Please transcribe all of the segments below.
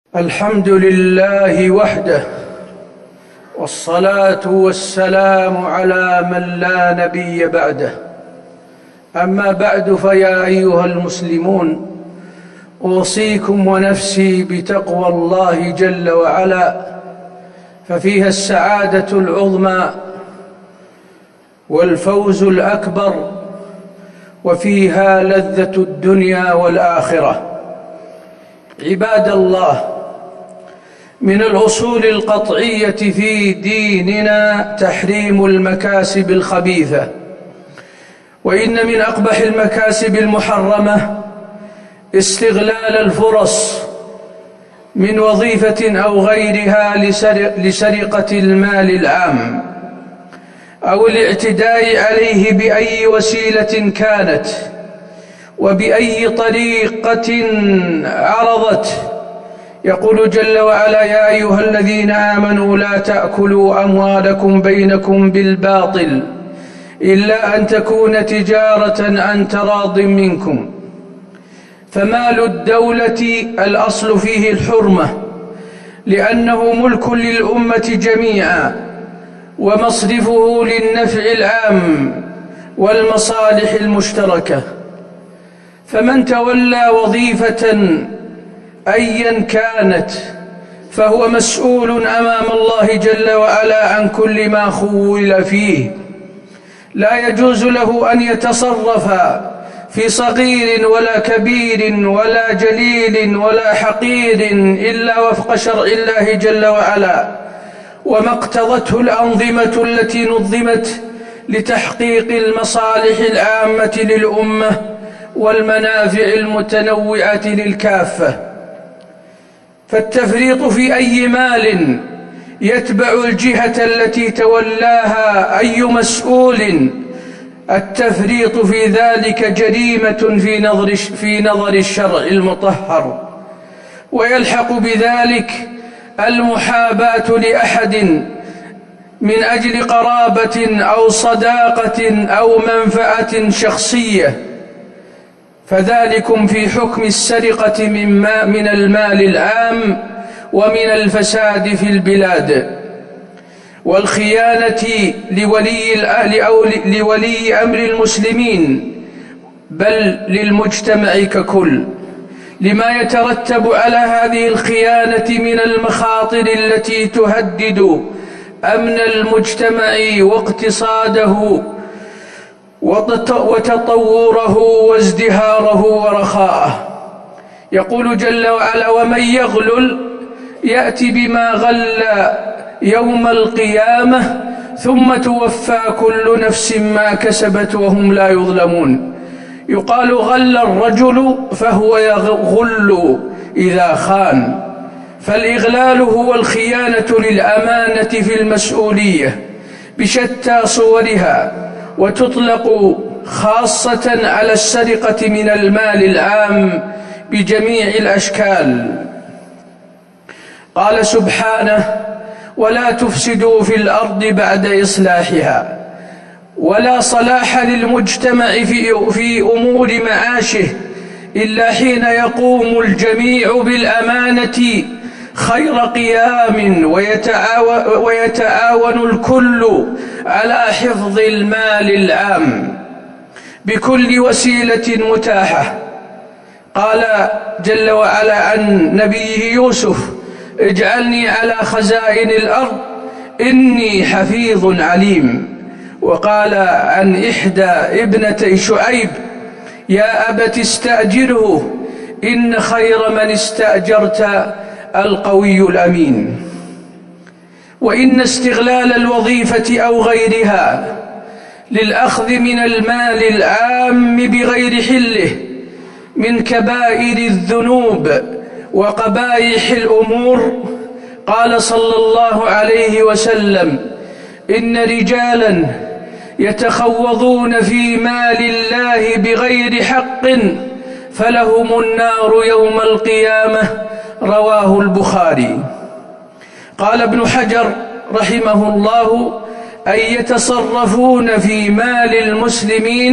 الحمد لله وحده، والصلاة والسلام على من لا نبي بعده. أما بعد، فيا أيها المسلمون، أوصيكم ونفسي بتقوى الله جل وعلا، ففيها السعادة العظمى والفوز الأكبر، وفيها لذة الدنيا والآخرة. عباد الله، من الأصول القطعية في ديننا تحريم المكاسب الخبيثة، وإن من أقبح المكاسب المحرمة استغلال الفرص من وظيفة أو غيرها لسرقة المال العام أو الاعتداء عليه بأي وسيلة كانت وبأي طريقة عرضت. يقول جل وعلا: يا أيها الذين آمنوا لا تأكلوا أموالكم بينكم بالباطل إلا أن تكون تجارة عن تراض منكم. فمال الدولة الأصل فيه الحرمة، لأنه ملك للأمة جميعا، ومصرفه للنفع العام والمصالح المشتركة. فمن تولى وظيفة أيا كانت فهو مسؤول أمام الله جل وعلا عن كل ما خول فيه. لا يجوز له أن يتصرف في صغير ولا كبير ولا جليل ولا حقير إلا وفق شرع الله جل وعلا وما اقتضته الأنظمة التي نظمت لتحقيق المصالح العامة للأمة والمنافع المتنوعة للكافة. فالتفريط في أي مال يتبع الجهة التي تولاها أي مسؤول، التفريط في ذلك جريمة في نظر الشرع المطهر، ويلحق بذلك المحاباة لأحد من أجل قرابة أو صداقة أو منفعة شخصية. فذلكم في حكم السرقة من المال العام ومن الفساد في البلاد، والخيانة لولي الأهل أو لولي أمر المسلمين، بل للمجتمع ككل، لما يترتب على هذه الخيانة من المخاطر التي تهدد أمن المجتمع واقتصاده وتطوره وازدهاره ورخاءه. يقول جل وعلا: ومن يغلل يأتي بما غل يوم القيامة ثم توفى كل نفس ما كسبت وهم لا يظلمون. يقال غل الرجل فهو يغل إذا خان، فالإغلال هو الخيانة للأمانة في المسؤولية بشتى صورها، وتطلق خاصة على السرقة من المال العام بجميع الأشكال. قال سبحانه: ولا تفسدوا في الأرض بعد إصلاحها. ولا صلاح للمجتمع في أمور معاشه إلا حين يقوم الجميع بالأمانة خير قيام، ويتعاون الكل على حفظ المال العام بكل وسيلة متاحة. قال جل وعلا عن نبيه يوسف: اجعلني على خزائن الأرض إني حفيظ عليم. وقال عن إحدى ابنتي شعيب: يا أبت استأجره إن خير من استأجرت القوي الأمين. وإن استغلال الوظيفة أو غيرها للأخذ من المال العام بغير حله من كبائر الذنوب وقبائح الأمور. قال صلى الله عليه وسلم: إن رجالا يتخوضون في مال الله بغير حق فلهم النار يوم القيامة. رواه البخاري. قال ابن حجر رحمه الله: أي يتصرفون في مال المسلمين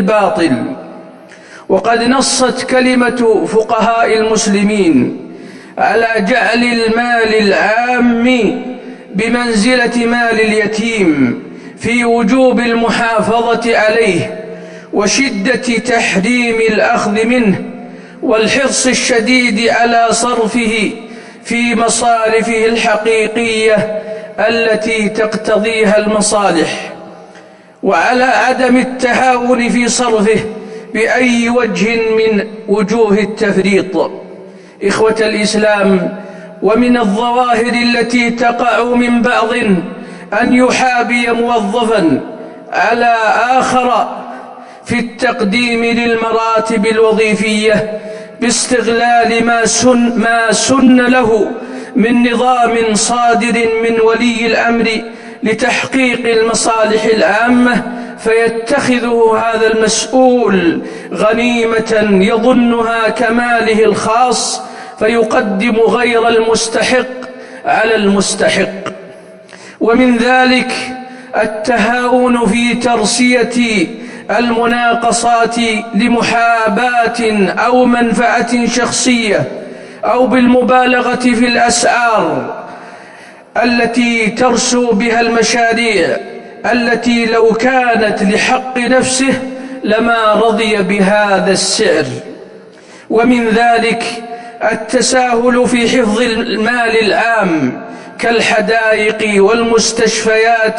بالباطل. وقد نصت كلمة فقهاء المسلمين على جعل المال العام بمنزلة مال اليتيم في وجوب المحافظة عليه وشدة تحريم الأخذ منه والحرص الشديد على صرفه في مصارفه الحقيقية التي تقتضيها المصالح، وعلى عدم التهاون في صرفه بأي وجه من وجوه التفريط. إخوة الإسلام، ومن الظواهر التي تقع من بعض أن يحابي موظفا على آخر في التقديم للمراتب الوظيفية باستغلال ما سن له من نظام صادر من ولي الأمر لتحقيق المصالح العامة، فيتخذه هذا المسؤول غنيمة يظنها كماله الخاص، فيقدم غير المستحق على المستحق. ومن ذلك التهاون في ترسية المناقصات لمحاباة أو منفعة شخصية، أو بالمبالغة في الأسعار التي ترسو بها المشاريع التي لو كانت لحق نفسه لما رضي بهذا السعر. ومن ذلك التساهل في حفظ المال العام كالحدائق والمستشفيات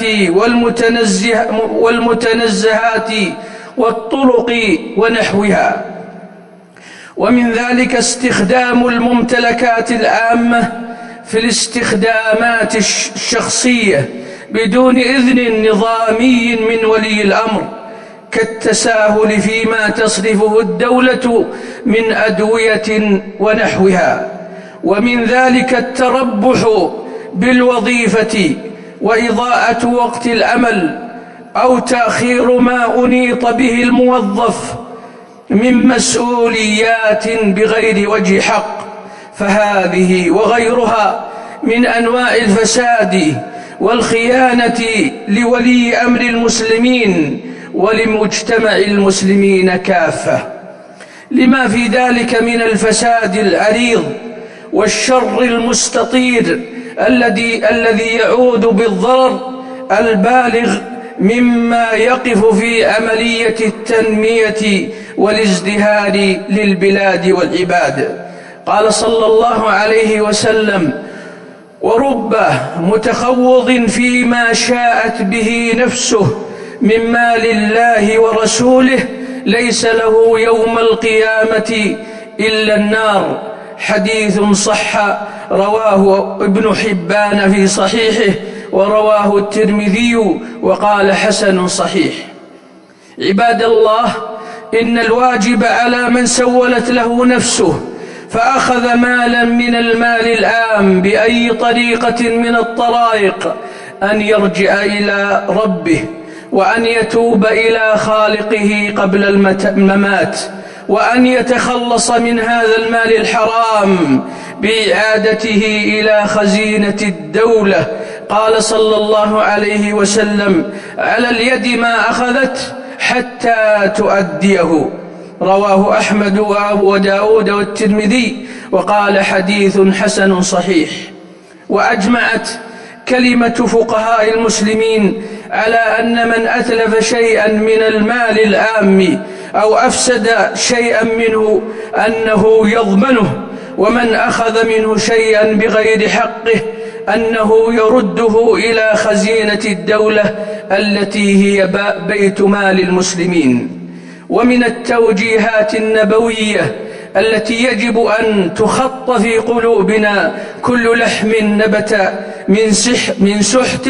والمتنزهات والطرق ونحوها. ومن ذلك استخدام الممتلكات العامة في الاستخدامات الشخصية بدون إذن نظامي من ولي الأمر، كالتساهل فيما تصرفه الدولة من أدوية ونحوها. ومن ذلك التربح بالوظيفة وإضاءة وقت العمل أو تأخير ما أنيط به الموظف من مسؤوليات بغير وجه حق، فهذه وغيرها من أنواع الفساد والخيانة لولي أمر المسلمين ولمجتمع المسلمين كافة، لما في ذلك من الفساد العريض والشر المستطير الذي يعود بالضرر البالغ مما يقف في عملية التنمية والازدهار للبلاد والعباد. قال صلى الله عليه وسلم: ورب متخوض فيما شاءت به نفسه من مال الله ورسوله ليس له يوم القيامة إلا النار. حديث صح، رواه ابن حبان في صحيحه، ورواه الترمذي وقال حسن صحيح. عباد الله، إن الواجب على من سولت له نفسه فأخذ مالا من المال العام بأي طريقة من الطرائق أن يرجع إلى ربه، وأن يتوب إلى خالقه قبل الممات، وأن يتخلص من هذا المال الحرام بإعادته إلى خزينة الدولة. قال صلى الله عليه وسلم: على اليد ما أخذت حتى تؤديه. رواه أحمد وداود والترمذي وقال حديث حسن صحيح. وأجمعت كلمة فقهاء المسلمين على أن من أتلف شيئا من المال العام أو أفسد شيئا منه أنه يضمنه، ومن أخذ منه شيئا بغير حقه أنه يرده إلى خزينة الدولة التي هي بيت مال المسلمين. ومن التوجيهات النبوية التي يجب أن تخط في قلوبنا: كل لحم نبت من سحت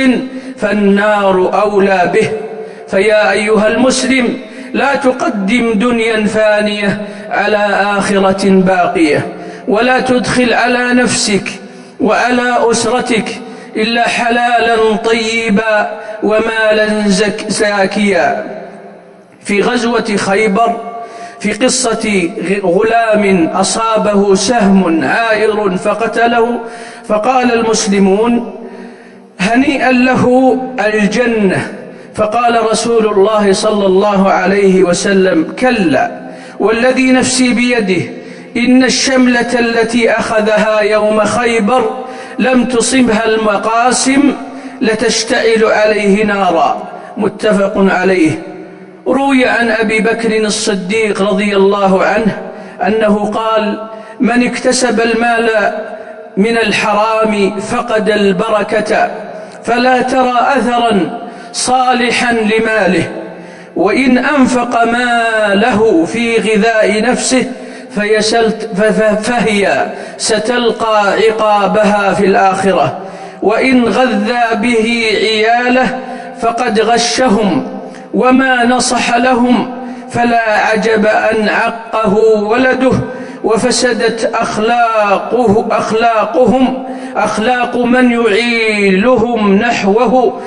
فالنار أولى به. فيا أيها المسلم، لا تقدم دنيا فانية على آخرة باقية، ولا تدخل على نفسك وعلى أسرتك إلا حلالا طيبا ومالا زاكيا. في غزوة خيبر، في قصة غلام أصابه سهم عائر فقتله، فقال المسلمون: هنيئا له الجنة. فقال رسول الله صلى الله عليه وسلم: كلا، والذي نفسي بيده إن الشملة التي أخذها يوم خيبر لم تصبها المقاسم لتشتعل عليه نارا. متفق عليه. روي عن أبي بكر الصديق رضي الله عنه أنه قال: من اكتسب المال من الحرام فقد البركة، فلا ترى أثرا صالحا لماله، وإن أنفق ماله في غذاء نفسه فهي ستلقى عقابها في الآخرة، وإن غذى به عياله فقد غشهم وما نصح لهم، فلا عجب أن عقه ولده وفسدت أخلاق من يعيلهم نحوه،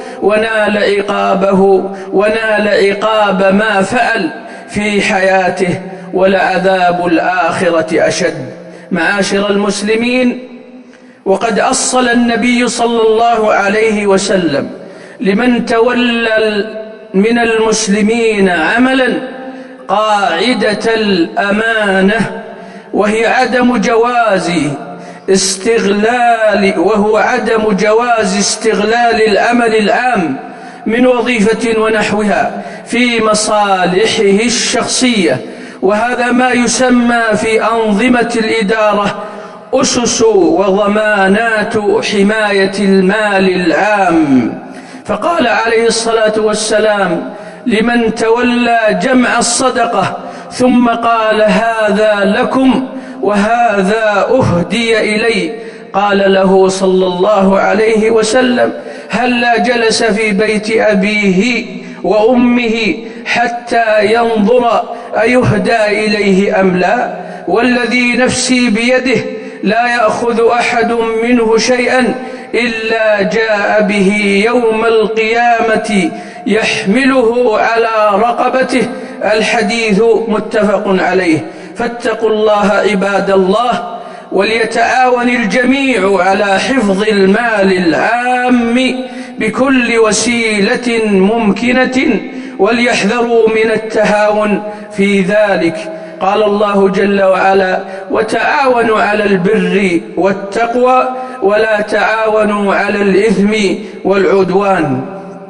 ونال عقاب ما فعل في حياته، ولعذاب الآخرة أشد. معاشر المسلمين، وقد أصل النبي صلى الله عليه وسلم لمن تولى من المسلمين عملا قاعدة الأمانة، وهو عدم جواز استغلال العمل العام من وظيفة ونحوها في مصالحه الشخصية، وهذا ما يسمى في أنظمة الإدارة أسس وضمانات حماية المال العام. فقال عليه الصلاة والسلام لمن تولى جمع الصدقة ثم قال: هذا لكم وهذا أهدي إلي، قال له صلى الله عليه وسلم: هلا جلس في بيت أبيه وأمه حتى ينظر أيهدى إليه أم لا؟ والذي نفسي بيده لا يأخذ أحد منه شيئا إلا جاء به يوم القيامة يحمله على رقبته. الحديث متفق عليه. فاتقوا الله عباد الله، وليتعاون الجميع على حفظ المال العام بكل وسيلة ممكنة، وليحذروا من التهاون في ذلك. قال الله جل وعلا: وتعاونوا على البر والتقوى ولا تعاونوا على الإثم والعدوان.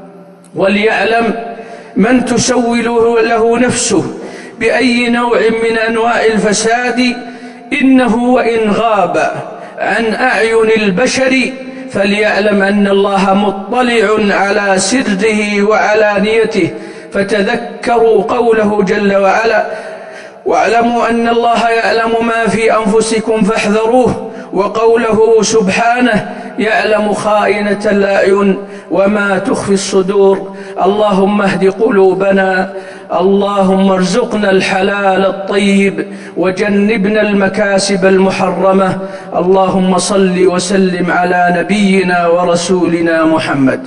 وليعلم من تسول له نفسه بأي نوع من أنواع الفساد إنه وإن غاب عن أعين البشر فليعلم أن الله مطلع على سره وعلانيته. فتذكروا قوله جل وعلا: واعلموا أن الله يعلم ما في أنفسكم فاحذروه، وقوله سبحانه: يعلم خائنة الأعين وما تخفي الصدور. اللهم اهد قلوبنا، اللهم ارزقنا الحلال الطيب وجنبنا المكاسب المحرمة. اللهم صل وسلم على نبينا ورسولنا محمد.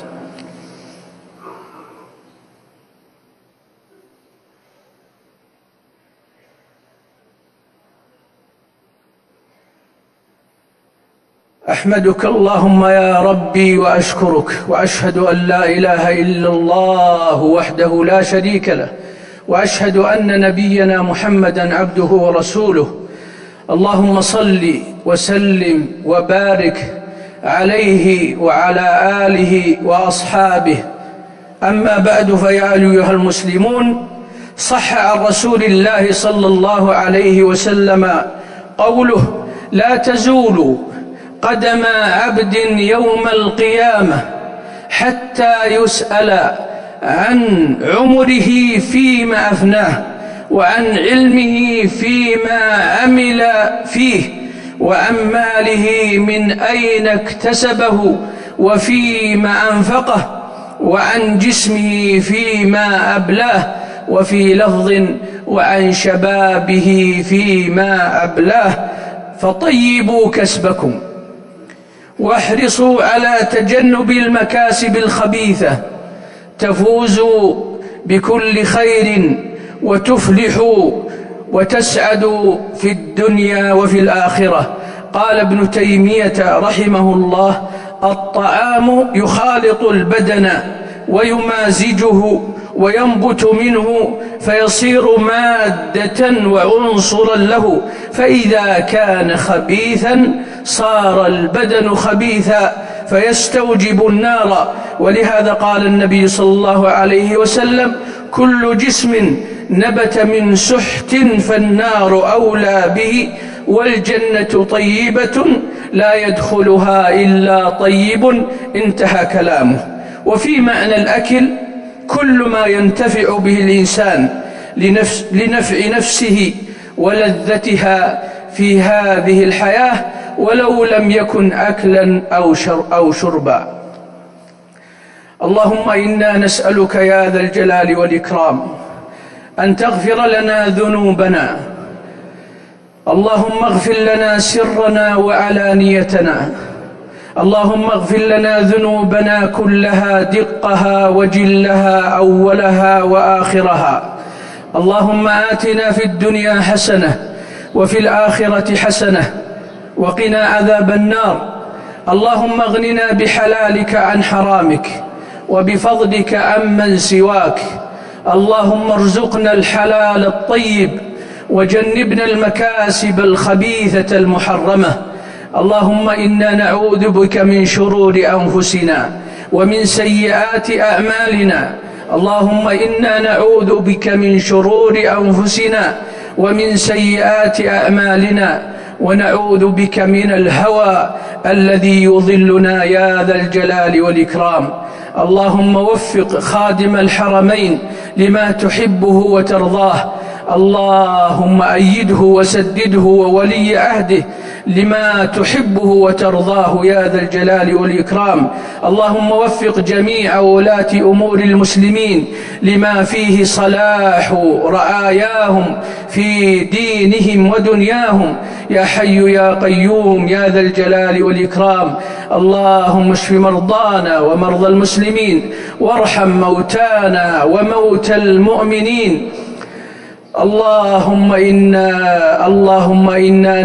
أحمدك اللهم يا ربي وأشكرك، وأشهد أن لا إله إلا الله وحده لا شريك له، وأشهد أن نبينا محمدا عبده ورسوله. اللهم صل وسلم وبارك عليه وعلى آله وأصحابه. أما بعد، فيا أيها المسلمون، صح عن رسول الله صلى الله عليه وسلم قوله: لا تزول قدم عبد يوم القيامة حتى يسأل عن عمره فيما أفناه، وعن علمه فيما عمل فيه، وعن ماله من أين اكتسبه وفيما أنفقه، وعن جسمه فيما أبلاه، وفي لفظ: وعن شبابه فيما أبلاه. فطيبوا كسبكم واحرصوا على تجنب المكاسب الخبيثة، تفوزوا بكل خير وتفلحوا وتسعدوا في الدنيا وفي الآخرة. قال ابن تيمية رحمه الله: الطعام يخالط البدن ويمازجه وينبت منه فيصير مادة وعنصرا له، فإذا كان خبيثا صار البدن خبيثا فيستوجب النار. ولهذا قال النبي صلى الله عليه وسلم: كل جسم نبت من سحت فالنار أولى به، والجنة طيبة لا يدخلها إلا طيب. انتهى كلامه. وفي معنى الأكل كل ما ينتفع به الإنسان لنفع نفسه ولذتها في هذه الحياة، ولو لم يكن أكلا أو شربا. اللهم إنا نسألك يا ذا الجلال والإكرام أن تغفر لنا ذنوبنا. اللهم اغفر لنا سرنا وعلانيتنا. اللهم اغفر لنا ذنوبنا كلها دقها وجلها أولها وآخرها. اللهم آتنا في الدنيا حسنة وفي الآخرة حسنة وقنا عذاب النار. اللهم اغننا بحلالك عن حرامك وبفضلك عمن سواك. اللهم ارزقنا الحلال الطيب وجنبنا المكاسب الخبيثة المحرمة. اللهم إنا نعوذ بك من شرور أنفسنا ومن سيئات أعمالنا. اللهم إنا نعوذ بك من شرور أنفسنا ومن سيئات أعمالنا، ونعوذ بك من الهوى الذي يضلنا يا ذا الجلال والإكرام. اللهم وفق خادم الحرمين لما تحبه وترضاه. اللهم أيده وسدده وولي عهده لما تحبه وترضاه يا ذا الجلال والإكرام. اللهم وفق جميع ولاة أمور المسلمين لما فيه صلاح رعاياهم في دينهم ودنياهم يا حي يا قيوم يا ذا الجلال والإكرام. اللهم اشف مرضانا ومرضى المسلمين، وارحم موتانا وموتى المؤمنين. اللهم إنا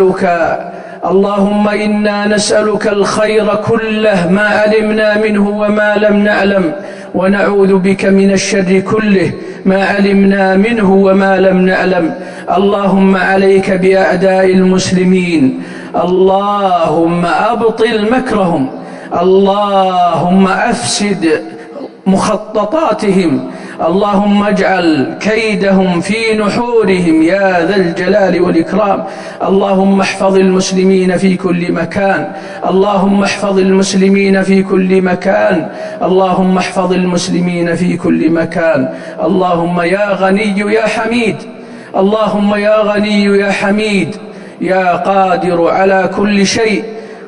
نسألك الخير كله ما علمنا منه وما لم نعلم، ونعوذ بك من الشر كله ما علمنا منه وما لم نعلم. اللهم عليك بأعداء المسلمين، اللهم أبطل مكرهم، اللهم أفسد مخططاتهم، اللهم اجعل كيدهم في نحورهم يا ذا الجلال والإكرام. اللهم احفظ المسلمين في كل مكان، اللهم احفظ المسلمين في كل مكان، اللهم احفظ المسلمين في كل مكان. اللهم يا غني يا حميد، اللهم يا غني يا حميد يا قادر على كل شيء.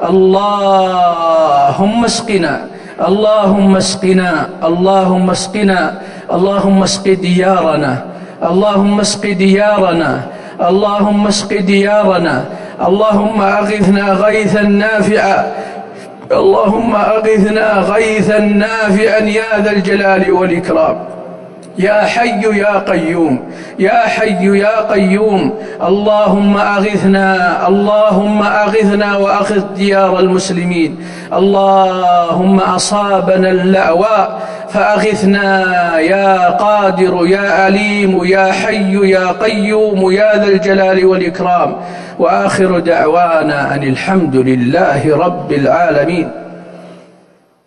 اللهم اسقنا، اللهم اسقنا، اللهم اسقنا، اللهم اسق ديارنا، اللهم اسق ديارنا، اللهم اسق ديارنا. اللهم أغثنا غيثا نافعا، اللهم أغثنا غيثا نافعا يا ذا الجلال والإكرام. يا حي يا قيوم، يا حي يا قيوم. اللهم أغثنا، اللهم أغثنا وأغث ديار المسلمين. اللهم أصابنا اللأواء فأغثنا يا قادر يا عليم يا حي يا قيوم يا ذا الجلال والإكرام. وآخر دعوانا أن الحمد لله رب العالمين.